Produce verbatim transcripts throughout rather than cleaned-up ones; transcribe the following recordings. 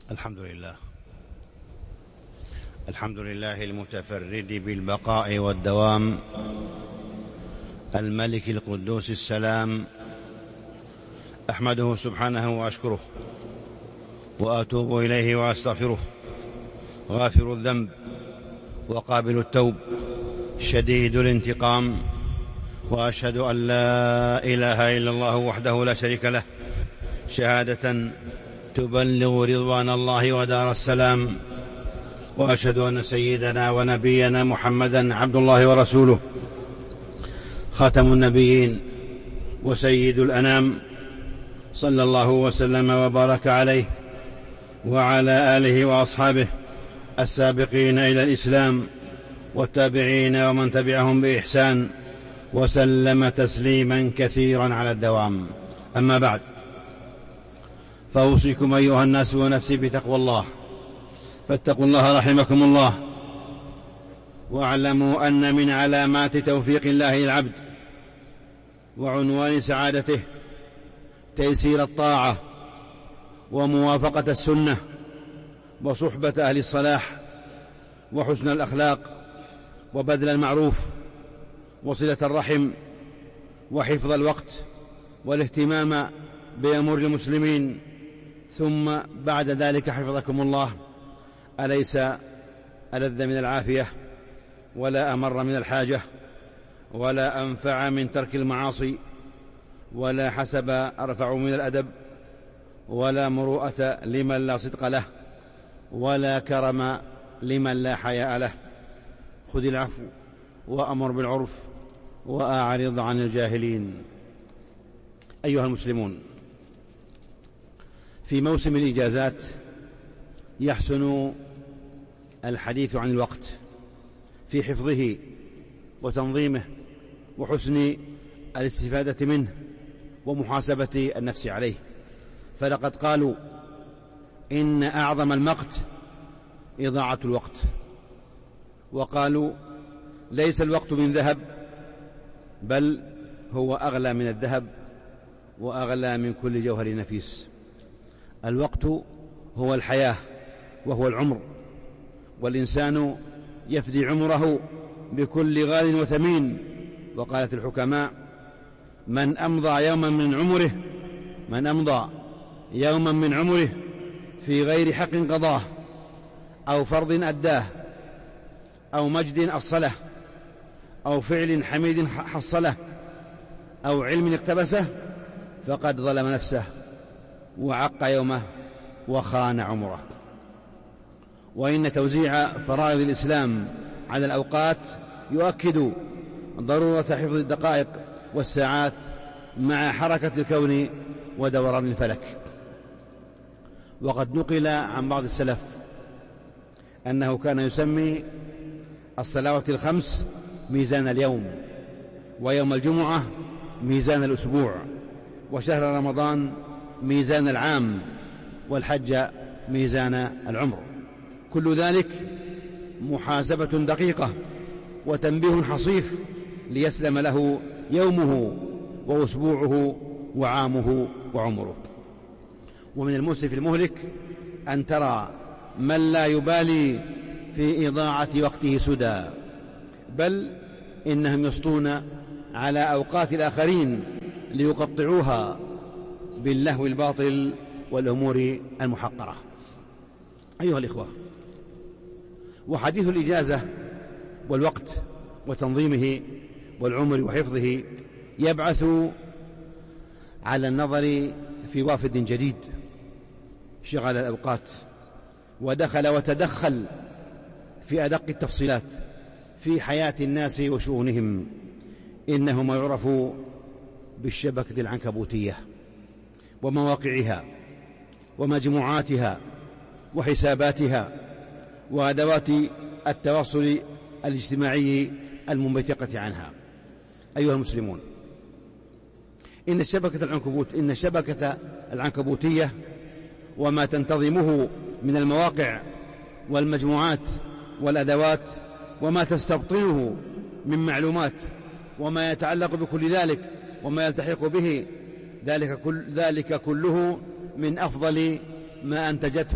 الحمد لله الحمد لله المتفرد بالبقاء والدوام، الملك القدوس السلام. أحمده سبحانه وأشكره وأتوب إليه وأستغفره، غافر الذنب وقابل التوب، شديد الانتقام. وأشهد أن لا إله إلا الله وحده لا شريك له، شهادة تبلغ رضوان الله ودار السلام. وأشهد أن سيدنا ونبينا محمدا عبد الله ورسوله، خاتم النبيين وسيد الأنام، صلى الله وسلم وبارك عليه وعلى آله وأصحابه السابقين إلى الإسلام، والتابعين ومن تبعهم بإحسان، وسلم تسليما كثيرا على الدوام. أما بعد، فأوصيكم أيها الناس ونفسي بتقوى الله، فاتقوا الله رحمكم الله، واعلموا أن من علامات توفيق الله للعبد وعنوان سعادته تيسير الطاعة وموافقة السنة وصحبة أهل الصلاح وحسن الأخلاق وبذل المعروف وصلة الرحم وحفظ الوقت والاهتمام بأمور المسلمين. ثم بعد ذلك حفظكم الله، أليس ألذ من العافية، ولا أمر من الحاجة، ولا أنفع من ترك المعاصي، ولا حسب أرفع من الأدب، ولا مروءة لمن لا صدق له، ولا كرم لمن لا حياء له. خذ العفو وأمر بالعرف وأعرض عن الجاهلين. أيها المسلمون، في موسم الإجازات يحسن الحديث عن الوقت في حفظه وتنظيمه وحسن الاستفادة منه ومحاسبة النفس عليه. فلقد قالوا إن أعظم المقت إضاعة الوقت، وقالوا ليس الوقت من ذهب، بل هو أغلى من الذهب وأغلى من كل جوهر نفيس. الوقت هو الحياة وهو العمر، والإنسان يفدي عمره بكل غال وثمين. وقالت الحكماء: من أمضى يوما من عمره من أمضى يوما من عمره في غير حق قضاه، أو فرض أداه، أو مجد أصله، أو فعل حميد حصله، أو علم اقتبسه، فقد ظلم نفسه وعق يومه وخان عمره. وإن توزيع فرائض الإسلام على الأوقات يؤكد ضرورة حفظ الدقائق والساعات مع حركة الكون ودوران الفلك. وقد نقل عن بعض السلف أنه كان يسمي الصلوات الخمس ميزان اليوم، ويوم الجمعة ميزان الأسبوع، وشهر رمضان ميزان العام، والحج ميزان العمر. كل ذلك محاسبة دقيقة وتنبيه حصيف ليسلم له يومه وأسبوعه وعامه وعمره. ومن المؤسف المهلك أن ترى من لا يبالي في إضاعة وقته سدى، بل إنهم يسطون على أوقات الآخرين ليقطعوها باللهو الباطل والأمور المحقرة. أيها الإخوة، وحديث الإجازة والوقت وتنظيمه والعمر وحفظه يبعث على النظر في وافد جديد شغل الأوقات، ودخل وتدخل في أدق التفصيلات في حياة الناس وشؤونهم. إنه ما يعرف بالشبكة العنكبوتية ومواقعها ومجموعاتها وحساباتها وأدوات التواصل الاجتماعي المنبثقة عنها. أيها المسلمون، إن الشبكة العنكبوت إن الشبكة العنكبوتية وما تنتظمه من المواقع والمجموعات والأدوات وما تستبطنه من معلومات وما يتعلق بكل ذلك وما يلتحق به، ذلك, كل ذلك كله من أفضل ما أنتجته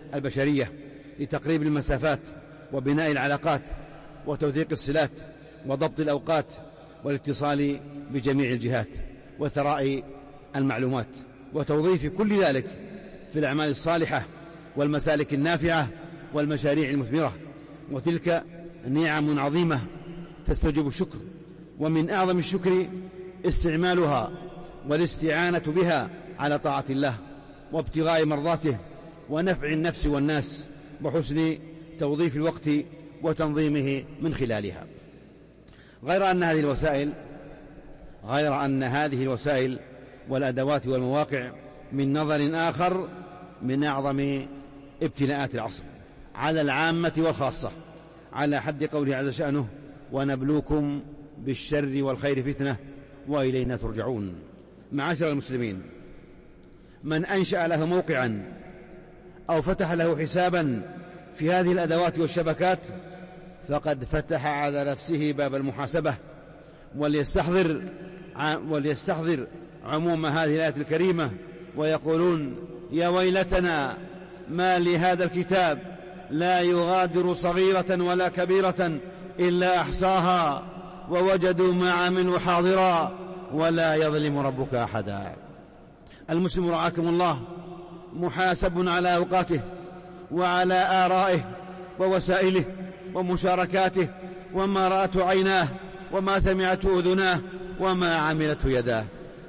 البشرية لتقريب المسافات وبناء العلاقات وتوثيق الصلات وضبط الأوقات والاتصال بجميع الجهات وثراء المعلومات وتوظيف كل ذلك في الأعمال الصالحة والمسالك النافعة والمشاريع المثمرة. وتلك نعم عظيمة تستوجب الشكر، ومن أعظم الشكر استعمالها والاستعانة بها على طاعة الله وابتغاء مرضاته ونفع النفس والناس وحسن توظيف الوقت وتنظيمه من خلالها. غير أن هذه الوسائل غير أن هذه الوسائل والأدوات والمواقع من نظر آخر من أعظم ابتلاءات العصر على العامة والخاصة، على حد قوله عز شأنه: ونبلوكم بالشر والخير فتنة وإلينا ترجعون. معاشر المسلمين، من أنشأ له موقعا أو فتح له حسابا في هذه الأدوات والشبكات فقد فتح على نفسه باب المحاسبة، وليستحضر وليستحضر عموم هذه الآية الكريمة ويقولون: يا ويلتنا ما لهذا الكتاب لا يغادر صغيرة ولا كبيرة إلا أحصاها ووجدوا ما عملوا حاضرا ولا يظلم ربك أحدا. المسلم رعاكم الله محاسب على أوقاته وعلى آرائه ووسائله ومشاركاته وما رأته عيناه وما سمعته أذناه وما عملته يداه.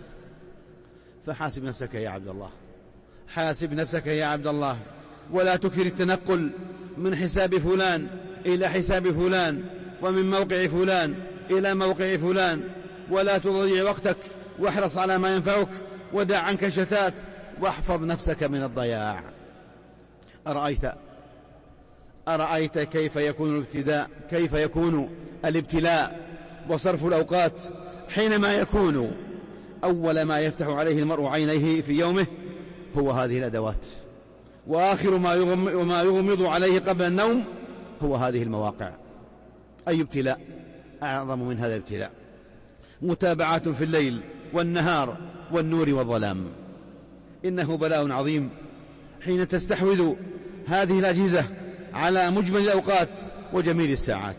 فحاسب نفسك يا عبد الله، حاسب نفسك يا عبد الله، ولا تكثر التنقل من حساب فلان إلى حساب فلان ومن موقع فلان إلى موقع فلان، ولا تضيع وقتك، واحرص على ما ينفعك ودع عنك الشتات واحفظ نفسك من الضياع. أرأيت أرأيت كيف يكون الابتلاء كيف يكون الابتلاء وصرف الأوقات حينما يكون أول ما يفتح عليه المرء عينيه في يومه هو هذه الأدوات، وآخر ما يغمض, ما يغمض عليه قبل النوم هو هذه المواقع. أي ابتلاء أعظم من هذا الابتلاء؟ متابعات في الليل والنهار والنور والظلام. إنه بلاء عظيم حين تستحوذ هذه الأجهزة على مجمل الأوقات وجميل الساعات،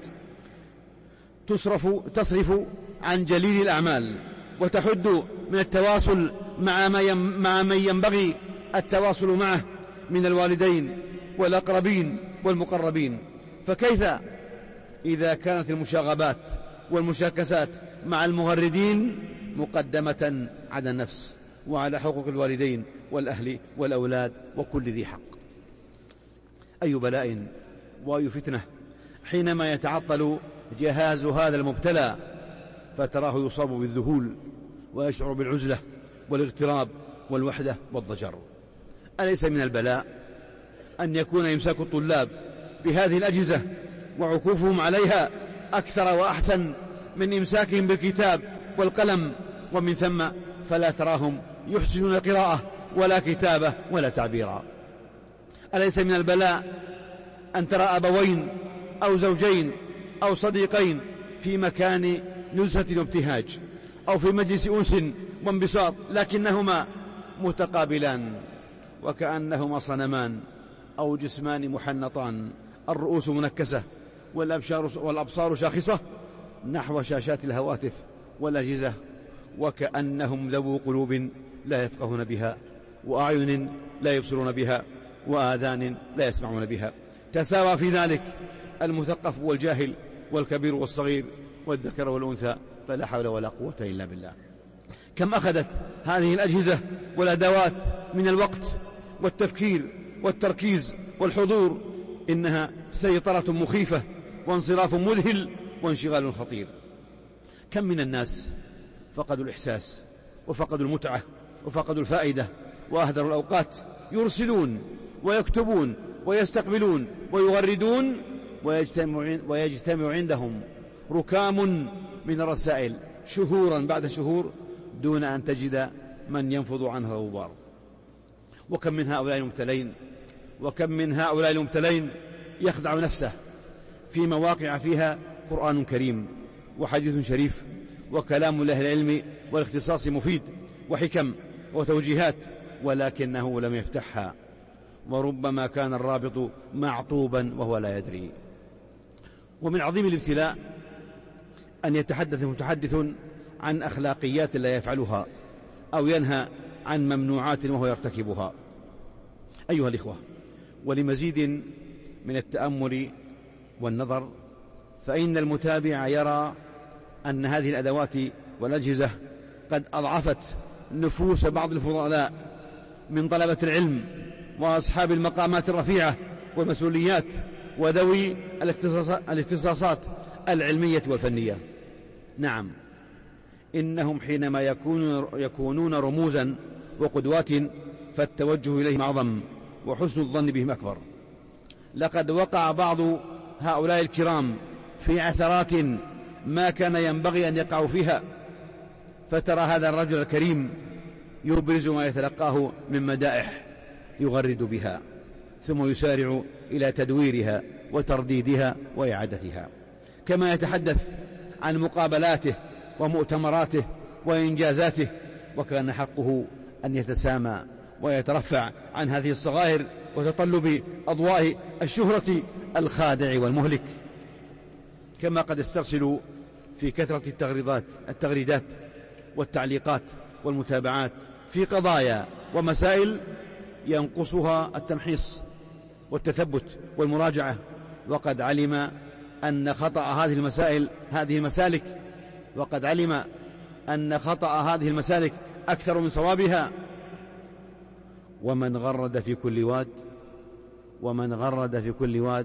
تصرف, تصرف عن جليل الأعمال وتحد من التواصل مع, ما مع من ينبغي التواصل معه من الوالدين والأقربين والمقربين. فكيف إذا كانت المشاغبات والمشاكسات مع المغردين مقدمة على النفس وعلى حقوق الوالدين والأهل والأولاد وكل ذي حق؟ أي بلاء وأي فتنة حينما يتعطل جهاز هذا المبتلى فتراه يصاب بالذهول ويشعر بالعزلة والاغتراب والوحدة والضجر. أليس من البلاء أن يكون إمساك الطلاب بهذه الأجهزة وعكوفهم عليها أكثر وأحسن من إمساكهم بالكتاب والقلم؟ ومن ثم فلا تراهم يحسنون القراءة ولا كتابة ولا تعبيرا. أليس من البلاء أن ترى أبوين أو زوجين أو صديقين في مكان نزهة وابتهاج أو في مجلس أنس وانبساط لكنهما متقابلان وكأنهما صنمان أو جسمان محنطان، الرؤوس منكسة والأبصار شاخصة نحو شاشات الهواتف والأجهزة، وكأنهم ذو قلوب لا يفقهون بها وأعين لا يبصرون بها وآذان لا يسمعون بها. تساوى في ذلك المثقف والجاهل والكبير والصغير والذكر والأنثى، فلا حول ولا قوة إلا بالله. كم أخذت هذه الأجهزة والأدوات من الوقت والتفكير والتركيز والحضور، إنها سيطرة مخيفة وانصراف مذهل وانشغال خطير. كم من الناس فقدوا الإحساس وفقدوا المتعة وفقدوا الفائدة وأهدروا الأوقات، يرسلون ويكتبون ويستقبلون ويغردون ويجتمع عندهم ركام من الرسائل شهورا بعد شهور دون أن تجد من ينفض عنها الغبار. وكم من هؤلاء المبتلين وكم من هؤلاء المبتلين يخدع نفسه في مواقع فيها قرآن كريم وحديث شريف وكلام لأهل العلم والاختصاص مفيد وحكم وتوجيهات، ولكنه لم يفتحها وربما كان الرابط معطوبا وهو لا يدري. ومن عظيم الابتلاء أن يتحدث متحدث عن أخلاقيات لا يفعلها أو ينهى عن ممنوعات وهو يرتكبها. أيها الإخوة، ولمزيد من التأمل والنظر فإن المتابع يرى أن هذه الأدوات والأجهزة قد أضعفت نفوس بعض الفضلاء من طلبة العلم وأصحاب المقامات الرفيعة والمسؤوليات وذوي الاختصاصات العلمية والفنية. نعم، إنهم حينما يكونون, يكونون رموزا وقدوات فالتوجه إليهم أعظم وحسن الظن بهم أكبر. لقد وقع بعض هؤلاء الكرام في عثرات ما كان ينبغي أن يقعوا فيها، فترى هذا الرجل الكريم يبرز ما يتلقاه من مدائح يغرد بها، ثم يسارع إلى تدويرها وترديدها وإعادتها، كما يتحدث عن مقابلاته ومؤتمراته وإنجازاته، وكان حقه أن يتسامى ويترفع عن هذه الصغائر وتطلب أضواء الشهرة الخادع والمهلك. كما قد استرسلوا في كثرة التغريدات التغريدات والتعليقات والمتابعات في قضايا ومسائل ينقصها التمحيص والتثبت والمراجعة، وقد علم أن خطأ هذه المسائل هذه المسالك وقد علم أن خطأ هذه المسالك أكثر من صوابها. ومن غرد في كل واد ومن غرد في كل واد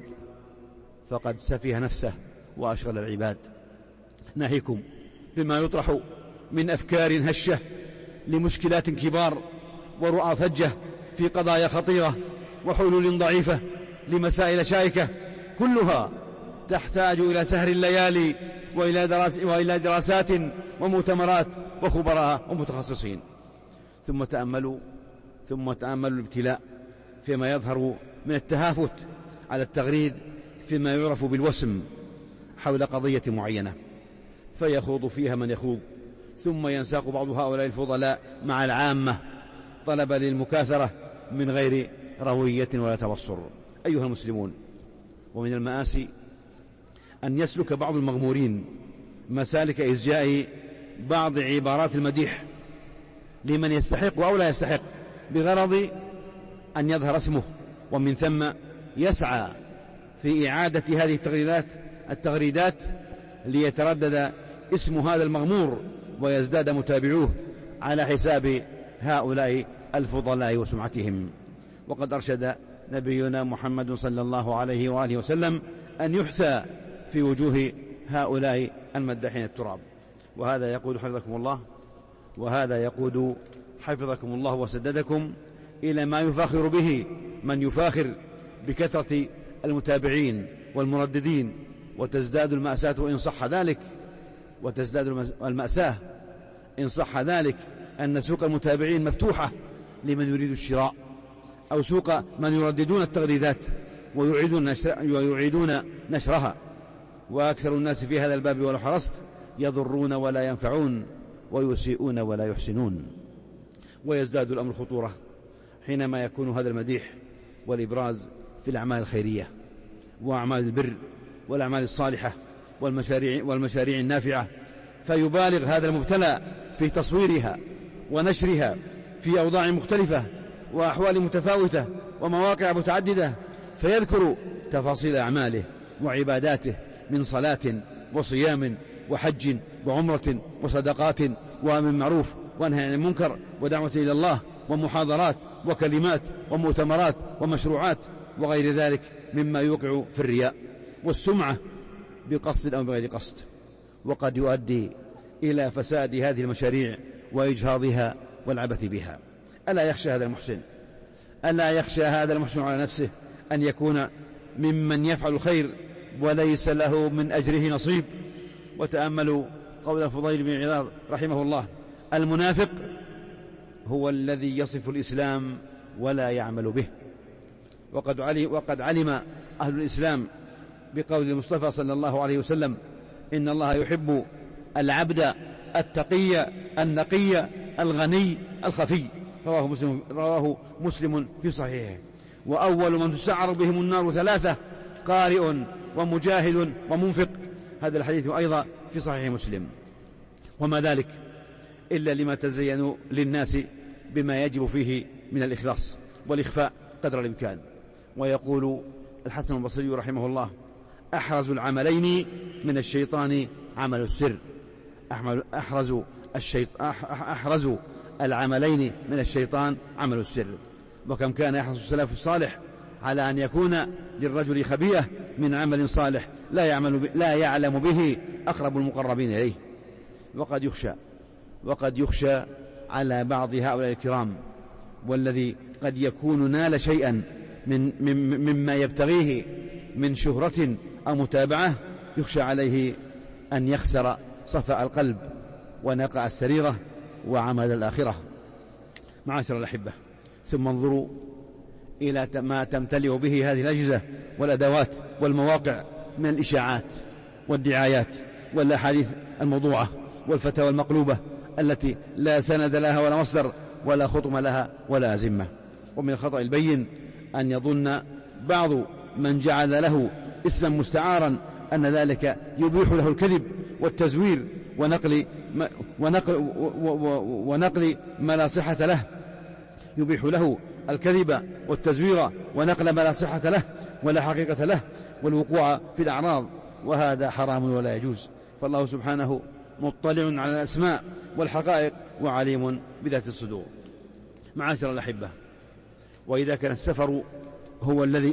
فقد سفه نفسه وأشغل العباد. ناهيكم بما يطرح من أفكار هشة لمشكلات كبار ورؤى فجة في قضايا خطيرة وحلول ضعيفة لمسائل شائكة، كلها تحتاج إلى سهر الليالي وإلى, دراس وإلى دراسات ومؤتمرات وخبراء ومتخصصين. ثم تأملوا ثم تأملوا الابتلاء فيما يظهر من التهافت على التغريد فيما يعرف بالوسم حول قضية معينة، فيخوض فيها من يخوض، ثم ينساق بعض هؤلاء الفضلاء مع العامة طلبا للمكاثرة من غير روية ولا تبصر. أيها المسلمون، ومن المآسي أن يسلك بعض المغمورين مسالك إزجاء بعض عبارات المديح لمن يستحق أو لا يستحق بغرض أن يظهر اسمه، ومن ثم يسعى في إعادة هذه التغريدات التغريدات ليتردد اسم هذا المغمور ويزداد متابعوه على حساب هؤلاء الفضلاء وسمعتهم. وقد أرشد نبينا محمد صلى الله عليه وآله وسلم أن يحثى في وجوه هؤلاء المداحين التراب. وهذا يقود حفظكم الله وهذا يقود حفظكم الله وسددكم إلى ما يفاخر به من يفاخر بكثرة المتابعين والمرددين، وتزداد المأساة إن صح ذلك وتزداد المأساة إن صح ذلك أن سوق المتابعين مفتوحة لمن يريد الشراء، أو سوق من يرددون التغريدات ويعيدون, نشر ويعيدون نشرها. وأكثر الناس في هذا الباب ولو حرصت يضرون ولا ينفعون ويسيئون ولا يحسنون. ويزداد الأمر خطورة حينما يكون هذا المديح والإبراز في الأعمال الخيرية وأعمال البر والأعمال الصالحة والمشاريع, والمشاريع النافعة، فيبالغ هذا المبتلى في تصويرها ونشرها في أوضاع مختلفة وأحوال متفاوتة ومواقع متعددة، فيذكر تفاصيل أعماله وعباداته من صلاة وصيام وحج وعمرة وصدقات وأمر بالمعروف ونهي عن المنكر ودعوة إلى الله ومحاضرات وكلمات ومؤتمرات ومشروعات وغير ذلك مما يوقع في الرياء والسمعة بقصد أو بغير قصد، وقد يؤدي إلى فساد هذه المشاريع وإجهاضها والعبث بها. ألا يخشى هذا المحسن ألا يخشى هذا المحسن على نفسه أن يكون ممن يفعل الخير وليس له من أجره نصيب؟ وتأملوا قول الفضيل بن عياض رحمه الله: المنافق هو الذي يصف الإسلام ولا يعمل به. وقد علم, وقد علم أهل الإسلام بقول المصطفى صلى الله عليه وسلم: إن الله يحب العبد التقي النقي الغني الخفي. رواه مسلم, رواه مسلم في صحيحه. وأول من تسعر بهم النار ثلاثة: قارئ ومجاهد ومنفق. هذا الحديث أيضا في صحيح مسلم. وما ذلك إلا لما تزين للناس بما يجب فيه من الإخلاص والإخفاء قدر الإمكان. ويقول الحسن البصري رحمه الله: أحرز العملين من الشيطان عمل السر. أحرز, الشيط... أحرز العملين من الشيطان عمل السر. وكم كان يحرص السلف الصالح على أن يكون للرجل خبيئة من عمل صالح لا, يعمل ب... لا يعلم به أقرب المقربين إليه. وقد يخشى وقد يخشى على بعض هؤلاء الكرام، والذي قد يكون نال شيئا من مما يبتغيه من شهرة أو متابعة، يخشى عليه أن يخسر صفاء القلب ونقاء السريرة وعمل الآخرة. معاشر الأحبة، ثم انظروا إلى ما تمتلئ به هذه الأجهزة والأدوات والمواقع من الإشاعات والدعايات والأحاديث الموضوعة والفتاوى المقلوبة التي لا سند لها ولا مصدر ولا خطم لها ولا أزمة. ومن الخطأ البين أن يظن بعض من جعل له اسما مستعارا أن ذلك يبيح له الكذب والتزوير ونقل ما, ونقل, ونقل ما لا صحة له، يبيح له الكذب والتزوير ونقل ما لا صحة له ولا حقيقة له والوقوع في الأعراض، وهذا حرام ولا يجوز. فالله سبحانه مطلع على الأسماء والحقائق وعليم بذات الصدور. معاشر الأحبة، وإذا كان السفر هو الذي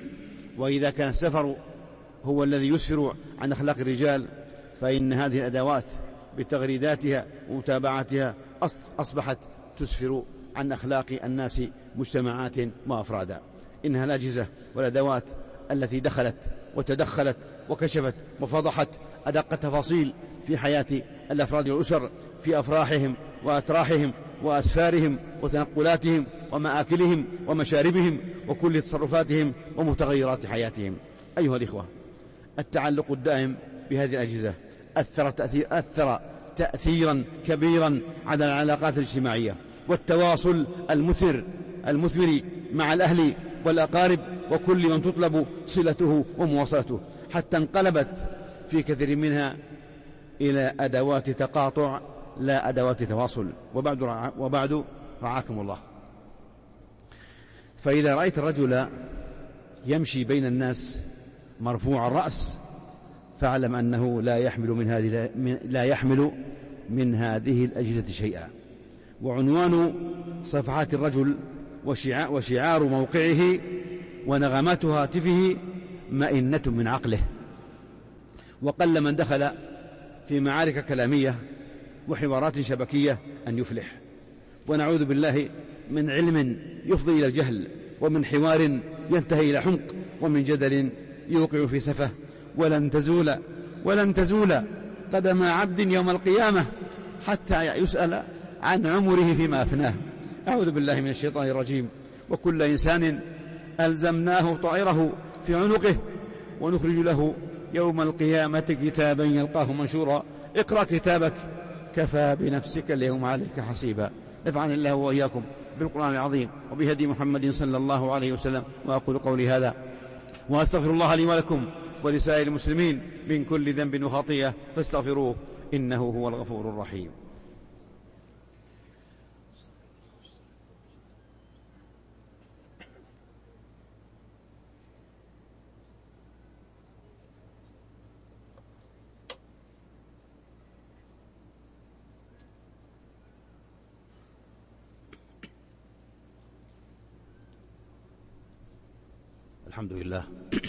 وإذا كان السفر هو الذي يسفر عن أخلاق الرجال، فإن هذه الأدوات بتغريداتها ومتابعتها أصبحت تسفر عن أخلاق الناس مجتمعات وأفرادا. إنها الأجهزة والأدوات التي دخلت وتدخلت وكشفت وفضحت أدق التفاصيل في حياة الأفراد والأسر، في أفراحهم وأتراحهم وأسفارهم وتنقلاتهم ومآكلهم ومشاربهم وكل تصرفاتهم ومتغيرات حياتهم. أيها الإخوة، التعلق الدائم بهذه الأجهزة أثر, تأثير أثر تأثيرا كبيرا على العلاقات الاجتماعية والتواصل المثر المثمر مع الأهل والأقارب وكل من تطلب صلته ومواصلته، حتى انقلبت في كثير منها إلى أدوات تقاطع لا أدوات تواصل. وبعد, رع... وبعد رعاكم الله، فإذا رأيت الرجل يمشي بين الناس مرفوع الرأس فاعلم أنه لا يحمل من هذه لا يحمل من هذه الأجهزة شيئا. وعنوان صفحات الرجل وشعار موقعه ونغمات هاتفه مئنة من عقله. وقل من دخل في معارك كلامية وحوارات شبكية أن يفلح. ونعوذ بالله من علم يفضي إلى الجهل، ومن حوار ينتهي إلى حمق، ومن جدل يوقع في سفه. ولن تزول ولن تزول قدم عبد يوم القيامة حتى يسأل عن عمره فيما أفناه. أعوذ بالله من الشيطان الرجيم. وكل إنسان ألزمناه طائره في عنقه ونخرج له يوم القيامة كتابا يلقاه منشورا اقرأ كتابك كفى بنفسك اليوم عليك حسيبا. نفعني الله وإياكم بالقرآن العظيم وبهدي محمد صلى الله عليه وسلم. وأقول قولي هذا وأستغفر الله لي ولكم ولسائر المسلمين من كل ذنب وخطيئة فاستغفروه إنه هو الغفور الرحيم. الحمد لله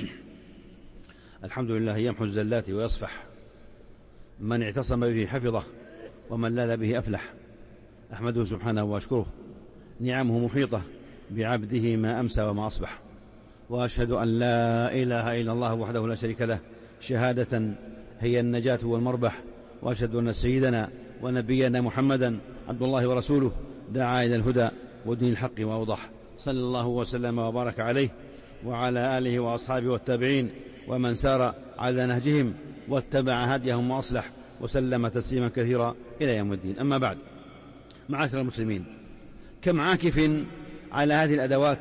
الحمد لله يمحو الزلات ويصفح، من اعتصم به حفظه ومن لاذ به أفلح. أحمده سبحانه وأشكره، نعمه محيطة بعبده ما أمسى وما أصبح. وأشهد أن لا إله إلا الله وحده لا شريك له شهادة هي النجاة والمربح. وأشهد أن سيدنا ونبينا محمدا عبد الله ورسوله دعا إلى الهدى ودين الحق وأوضح. صلى الله وسلم وبارك عليه وعلى آله وأصحابه والتابعين ومن سار على نهجهم واتبع هديهم وأصلح وسلم تسليما كثيرا إلى يوم الدين. أما بعد، معاشر المسلمين، كم عاكف على هذه الأدوات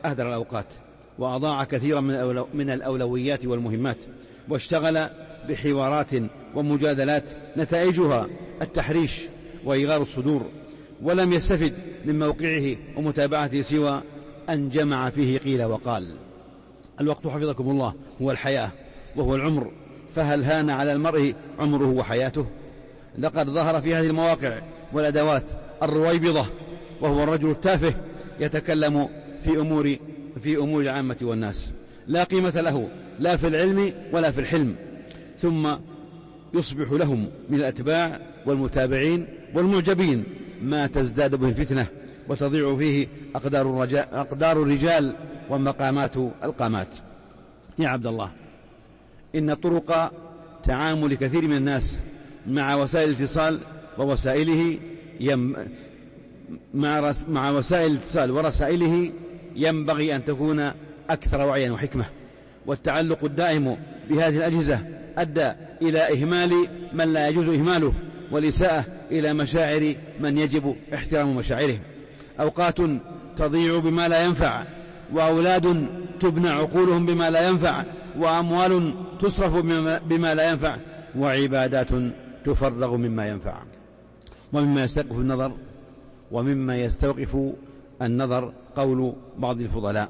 أهدر الأوقات وأضاع كثيرا من الأولويات والمهمات، واشتغل بحوارات ومجادلات نتائجها التحريش وإغار الصدور، ولم يستفد من موقعه ومتابعته سوى أن جمع فيه قيل وقال. الوقت حفظكم الله هو الحياة وهو العمر، فهل هان على المرء عمره وحياته؟ لقد ظهر في هذه المواقع والأدوات الرويبضة، وهو الرجل التافه يتكلم في أمور في أمور العامة والناس، لا قيمة له لا في العلم ولا في الحلم، ثم يصبح لهم من الأتباع والمتابعين والمعجبين ما تزداد به الفتنة وتضيع فيه أقدار الرجال, أقدار الرجال ومقامات القامات. يا عبد الله، إن طرق تعامل كثير من الناس مع وسائل الاتصال ووسائله يم مع, رس مع وسائل الاتصال ورسائله ينبغي أن تكون أكثر وعيا وحكمة، والتعلق الدائم بهذه الأجهزة أدى إلى إهمال من لا يجوز إهماله، والإساءة إلى مشاعر من يجب احترام مشاعره. أوقات تضيع بما لا ينفع، وأولاد تبنى عقولهم بما لا ينفع، وأموال تصرف بما لا ينفع، وعبادات تفرغ مما ينفع. ومما يستوقف النظر ومما يستوقف النظر قول بعض الفضلاء: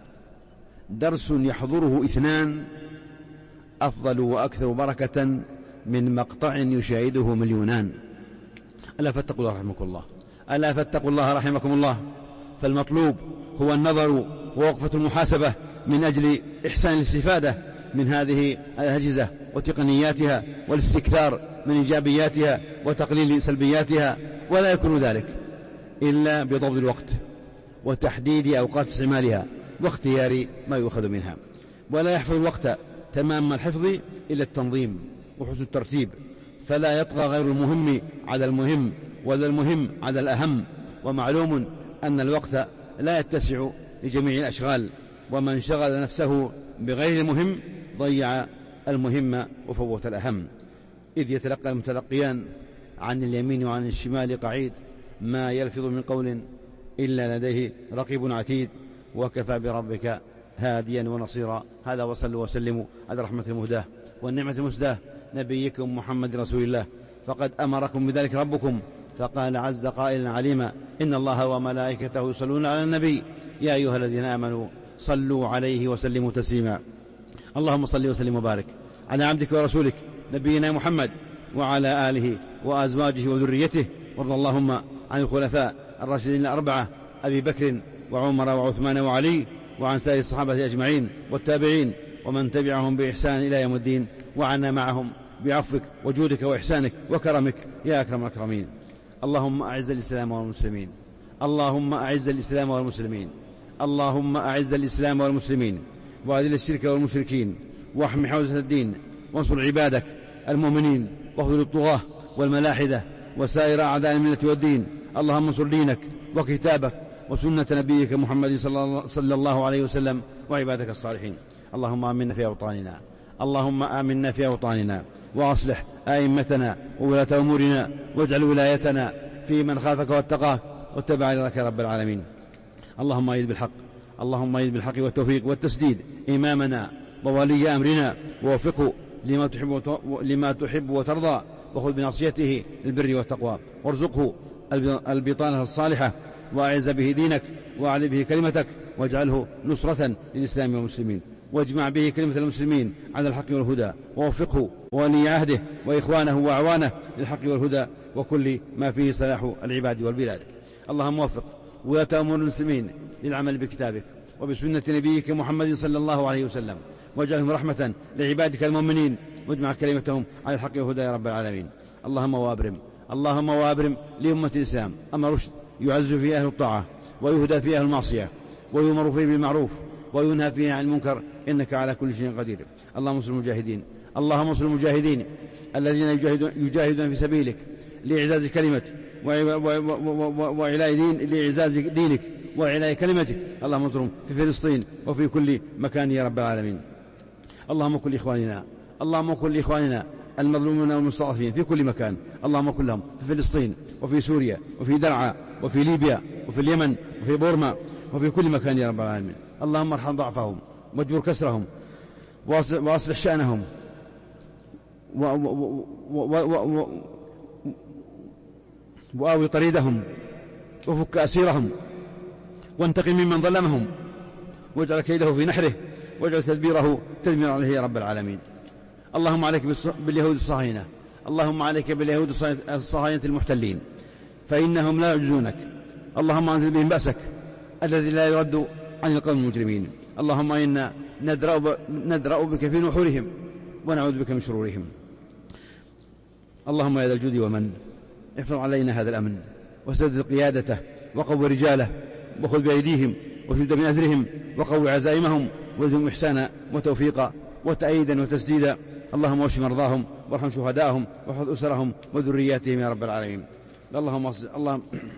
درس يحضره اثنان أفضل وأكثر بركة من مقطع يشاهده مليونان. ألا فاتقوا الله رحمكم الله ألا فاتقوا الله رحمكم الله فالمطلوب هو النظر ووقفة المحاسبة من أجل إحسان الاستفادة من هذه الأجهزة وتقنياتها، والاستكثار من إيجابياتها وتقليل سلبياتها، ولا يكون ذلك إلا بضبط الوقت وتحديد أوقات استعمالها واختيار ما يؤخذ منها. ولا يحفظ الوقت تمام الحفظ إلا التنظيم وحسن الترتيب، فلا يطغى غير المهم على المهم ولا المهم على الأهم. ومعلوم أن الوقت لا يتسع لجميع الأشغال، ومن شغل نفسه بغير المهم ضيع المهم وفوت الأهم. إذ يتلقى المتلقيان عن اليمين وعن الشمال قعيد، ما يلفظ من قول إلا لديه رقيب عتيد، وكفى بربك هاديا ونصيرا. هذا وصلوا وسلموا على رحمة المهداة والنعمة المسداة نبيكم محمد رسول الله، فقد أمركم بذلك ربكم، فقال عز قائلا عليما: إن الله وملائكته يصلون على النبي يا أيها الذين آمنوا صلوا عليه وسلموا تسليما. اللهم صل وسلم وبارك على عبدك ورسولك نبينا محمد وعلى آله وأزواجه وذريته، وارض اللهم عن الخلفاء الراشدين الأربعة أبي بكر وعمر وعثمان وعلي، وعن سائر الصحابة أجمعين والتابعين ومن تبعهم بإحسان إلى يوم الدين، وعنا معهم بعفوك وجودك وإحسانك وكرمك يا أكرم الأكرمين. اللهم أعز الإسلام والمسلمين اللهم أعز الإسلام والمسلمين اللهم أعز الإسلام والمسلمين وأذل الشرك والمشركين، واحم حوزة الدين، وانصر عبادك المؤمنين، واخذل الطغاة والملاحدة وسائر أعداء الملة والدين. اللهم انصر دينك وكتابك وسنة نبيك محمد صلى الله عليه وسلم وعبادك الصالحين. اللهم آمنا في أوطاننا اللهم آمنا في أوطاننا وأصلح أئمتنا وولاة أمورنا، واجعل ولايتنا في من خافك واتقاك واتبع رضاك يا رب العالمين. اللهم أيد بالحق اللهم أيد بالحق والتوفيق والتسديد إمامنا وولي أمرنا، ووفقه لما تحب لما تحب وترضى، وخذ بناصيته البر والتقوى، وارزقه البطانة الصالحة، وأعز به دينك وأعلي به كلمتك، واجعله نصرة للإسلام والمسلمين، واجمع به كلمة المسلمين على الحق والهدى، ووفقه وولي عهده وإخوانه وأعوانه للحق والهدى وكل ما فيه صلاح العباد والبلاد. اللهم وفق ولاة أمور المسلمين للعمل بكتابك وبسنة نبيك محمد صلى الله عليه وسلم، واجعلهم رحمة لعبادك المؤمنين، واجمع كلمتهم على الحق والهدى يا رب العالمين. اللهم وابرم اللهم وابرم لأمة الإسلام أما رشد يعز فيه أهل الطاعة، ويهدى فيه أهل المعصية، ويؤمر فيه بالمعروف، وينهى فيه عن المنكر، إنك على كل شيء قدير. اللهم انصر المجاهدين اللهم انصر المجاهدين الذين يجاهدون, يجاهدون في سبيلك لإعزاز كلمتك وإعلاء دين لإعزاز دينك وإعلاء كلمتك. اللهم انصرهم في فلسطين وفي كل مكان يا رب العالمين. اللهم كن لإخواننا اللهم كن لإخواننا المظلومين والمستضعفين في كل مكان، اللهم كن لهم في فلسطين وفي سوريا وفي درعا وفي ليبيا وفي اليمن وفي بورما وفي كل مكان يا رب العالمين. اللهم ارحم ضعفهم واجبر كسرهم وأصلح شأنهم وآوي طريدهم وفك أسيرهم وانتقم ممن ظلمهم واجعل كيده في نحره واجعل تدبيره تدمير عليه يا رب العالمين. اللهم عليك باليهود الصهاينة، اللهم عليك باليهود الصهاينة المحتلين فإنهم لا يعجزونك. اللهم أنزل بهم بأسك الذي لا يرد عن القوم المجرمين. اللهم إنا ندرأ بك في نحورهم ونعوذ بك من شرورهم. اللهم يا ذا الجود والمن احفظ علينا هذا الأمن وسدد قيادته وقوي رجاله وخذ بأيديهم وشد من أزرهم وقوي عزائمهم وزدهم إحسانا وتوفيقا وتأييدا وتسديدا. اللهم واشف مرضاهم وارحم شهداءهم واحفظ أسرهم وذرياتهم يا رب العالمين. اللهم اللهم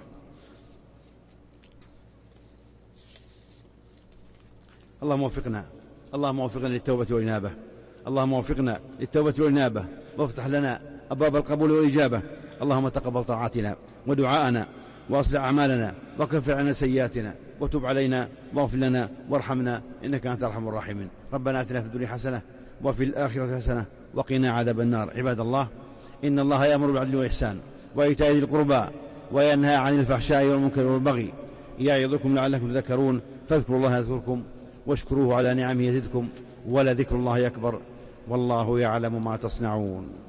اللهم وفقنا اللهم وفقنا للتوبة والإنابة اللهم وفقنا للتوبة والإنابة وافتح لنا أبواب القبول والإجابة. اللهم تقبل طاعاتنا ودعاءنا وأصلح أعمالنا وكفر عنا سيئاتنا وتب علينا واغفر لنا وارحمنا إنك أنت أرحم الراحمين. ربنا آتنا في الدنيا حسنة وفي الآخرة حسنة وقنا عذاب النار. عباد الله، إن الله يأمر بالعدل والإحسان وإيتاء ذي القربى وينهى عن الفحشاء والمنكر والبغي يعظكم لعلكم تذكرون. فاذكروا الله يذكركم واشكروه على نعمه يزدكم ولذكر الله أكبر والله يعلم ما تصنعون.